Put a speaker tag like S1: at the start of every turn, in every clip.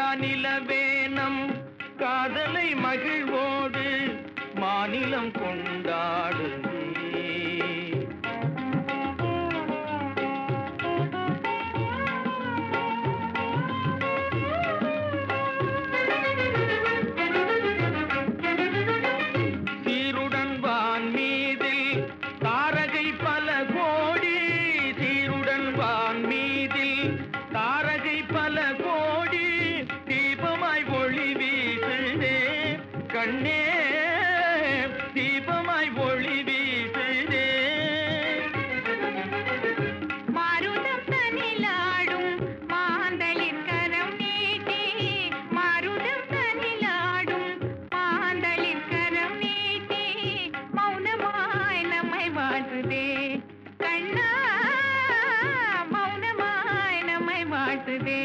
S1: நிலவேனம் காதலை மகிழ்வோடு மாநிலம் கொண்டாடுதே. சீருடன் வான் மீதில் தாரகை பல கோடி, சீருடன் வான் மீதில் தாரகை பல கோடி, தீபமாய் ஒளி வீசுதே கண்ணே, தீபமாய் ஒளி வீசுதே.
S2: மாருதம் தனிலாடும் மாந்தளிர் கரம் நீட்டி, மாருதம் தனிலாடும் மாந்தளிர் கரம் நீட்டி, மௌனமாய் நம்மை வாழ்த்துதே கண்ணா, மௌனமாய் நம்மை வாழ்த்துதே.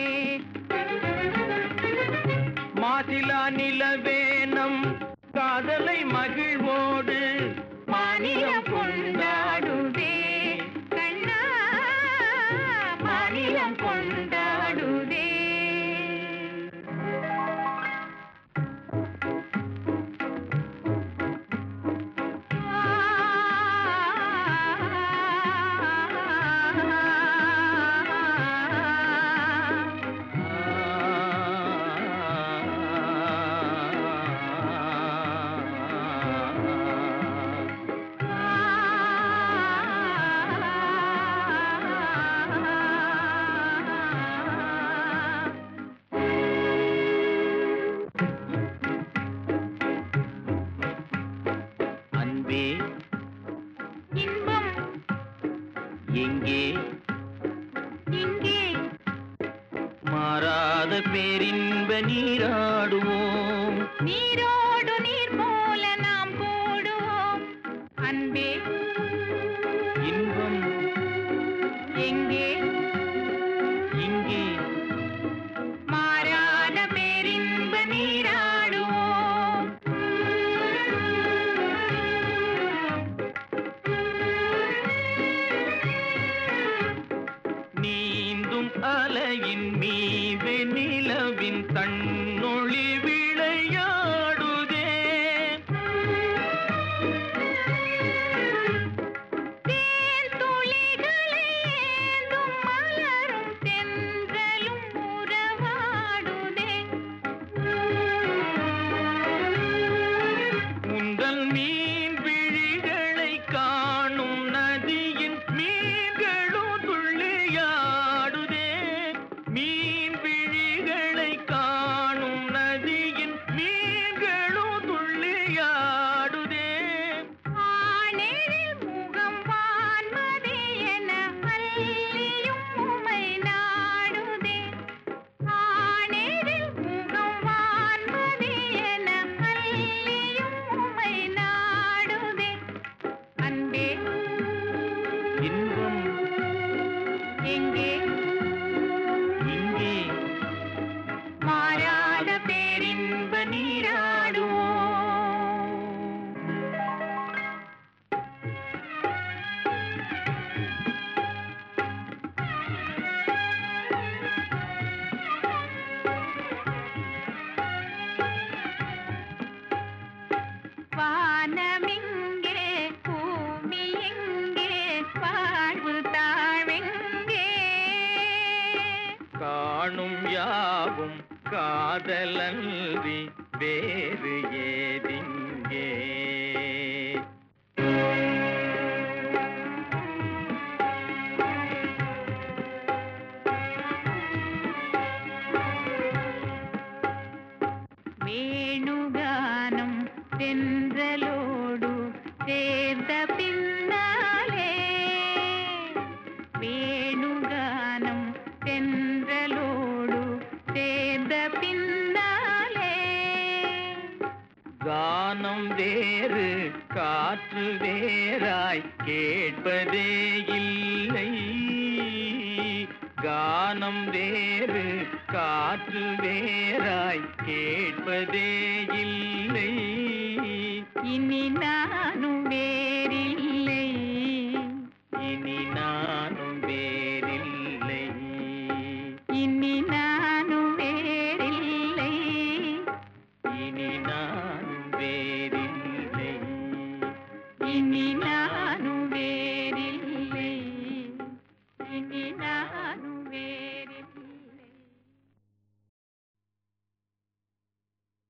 S1: மாசிலா நிலவேனம் காதலை மகிழ்வோடு
S2: மாநிலம் கொண்டாடுதே கண்ணா, மாநிலம் கொண்டாடுதே.
S1: அன்பே
S2: இன்பம்
S1: எங்கே
S2: இங்கே,
S1: மாறாத பேரின்ப நீராடுவோம்.
S2: நீரோடு நீர் போல நாம் கூடுவோம். அன்பே
S1: இன்பம்
S2: எங்கே
S1: இங்கே,
S2: மாறாத பேரின்ப நீராடுவோம்.
S1: நீந்தும் அலையின் மீது நிலவின் தன்னொளி விளையாடுதே.
S2: தேன் துளிகளை ஏந்தும் மலரும் தென்றலும் உறவாடுதே.
S1: உந்தல் மீன் விழிகளை காணும் நதியின் மீன்களும் துள்ளியாடுதே. மீன் விழிகளை காணும் நதியின் மீன்களும் துள்ளியாடுதே.
S2: ஆனேரில் முகம் வான்மதி என அள்ளியும் உமை நாடுதே. ஆனேரில் முகம் வான்மதி என அள்ளியும் உமை நாடுதே. அன்பே
S1: இன்பம்
S2: எங்கே
S1: இங்கே,
S2: மாறாத பேரின்ப நீராடுவோம். வானமிங்கே பூமி எங்கே, வாழ்வு தாழ்வெங்கே,
S1: காணும் யாவும் காதலன்றி வேறு ஏதிங்கே.
S2: வேணுகானம் தென்றலோடு சேர்ந்த பின்னாலே, வேணுகானம் தென்றலோடு சேர்ந்த பின்னாலே,
S1: கானம் வேறு காற்று வேறாய் கேட்பதே இல்லை. கானம் வேறு காற்று வேறாய் கேட்பதே இல்லை.
S2: இனி நானும் வேறில்லை,
S1: இனி நானும் வேறு